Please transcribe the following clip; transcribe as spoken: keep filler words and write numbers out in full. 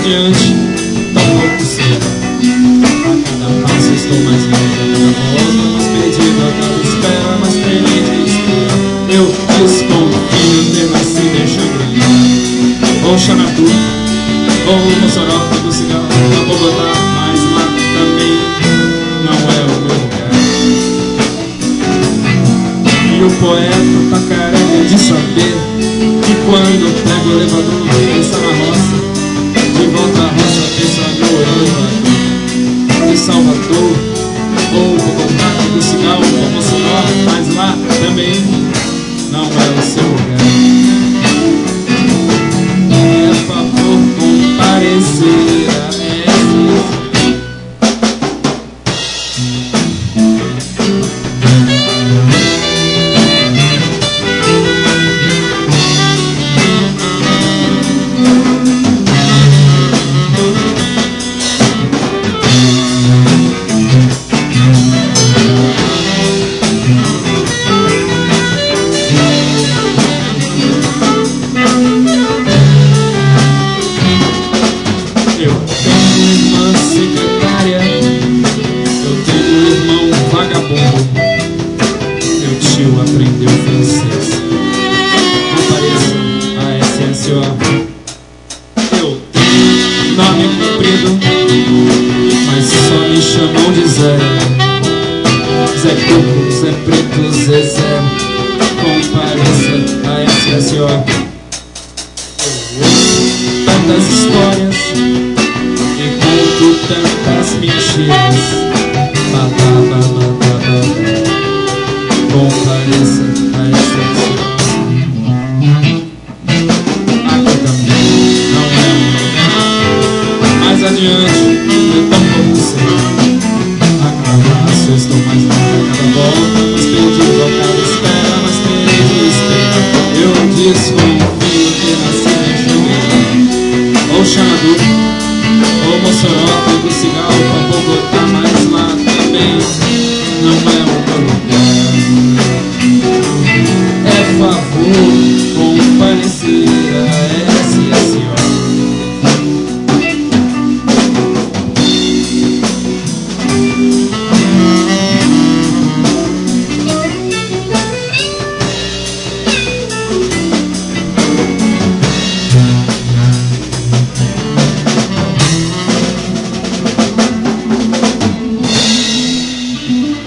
adiante, tão pouco cedo. A cada passo estou mais longe, a cada volta mais perdido, a cada espera mais feliz. Eu desconfio ter nascido em Xangri-Lá, ou Xanadu, ou Mossoró do Cigarro, ou Bogotá, mas lá também não é o meu lugar. E o poeta tá careca de saber que quando pega o elevador pensa na roça, de volta à roça pensa no elevador. De Salvador, ou Bogotá do Cigarro, ou Mossoró, mas lá também não é o seu lugar. E a favor comparecer a aprendeu francês. Compareça a S S O. Eu tenho nome comprido, mas só me chamam de Zé. Zé Coco, Zé Preto, Zé Zé. Compareça a S S O. Eu ouço tantas histórias e conto tantas mentiras. Badaba, badaba. Compareça a S S O. Aqui também não é um lugar. Mais adiante, eu tão pouco sei. A cada passo eu estou mais longe, a cada volta mais perdido, a cada espera mais triste. Eu desconfio ter nascido em Xangri-Lá, ou Xanadu, ou Mossoró do Cigarro.